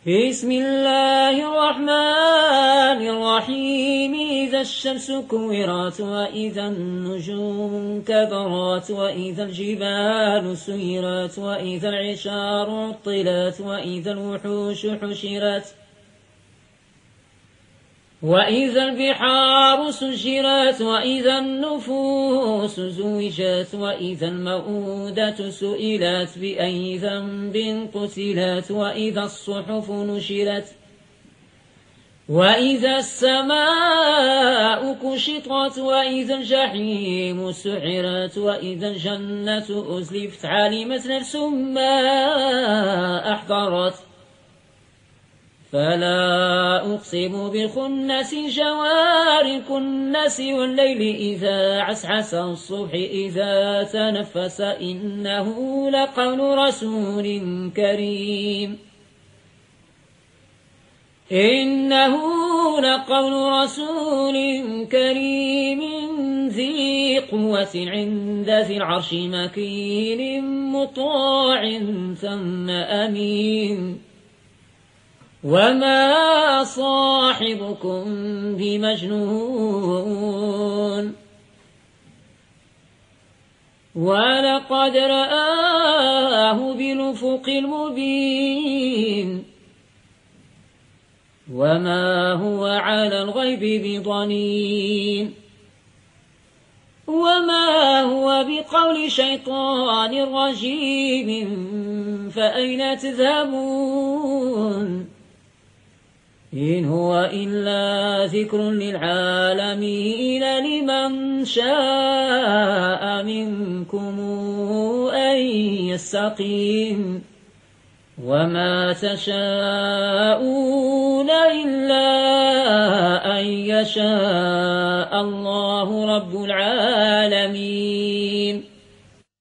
بسم الله الرحمن الرحيم إذا الشمس كورت وإذا النجوم كبرت وإذا الجبال سيرت وإذا العشار عطلت وإذا الوحوش حشرت وإذا البحار سجرت وإذا النفوس زوجت وإذا الموءودة سئلت بأي ذنب قتلت وإذا الصحف نشرت وإذا السماء كشطت وإذا الجحيم سعرت وإذا الجنة أزلفت علمت نفس ما أحضرت فلا أقسم بالخنس الجوار الكنس والليل إذا عسعس الصبح إذا تنفس إنه لقول رسول كريم ذي قوة عند ذي العرش مكين مطاع ثم أمين وما صاحبكم بمجنون ولقد رآه بالأفق المبين وما هو على الغيب بضنين وما هو بقول شيطان رجيم فأين تذهبون إن هو إلا ذكر للعالمين لمن شاء منكم أن يستقيم وما تشاءون إلا أن يشاء الله رب العالمين.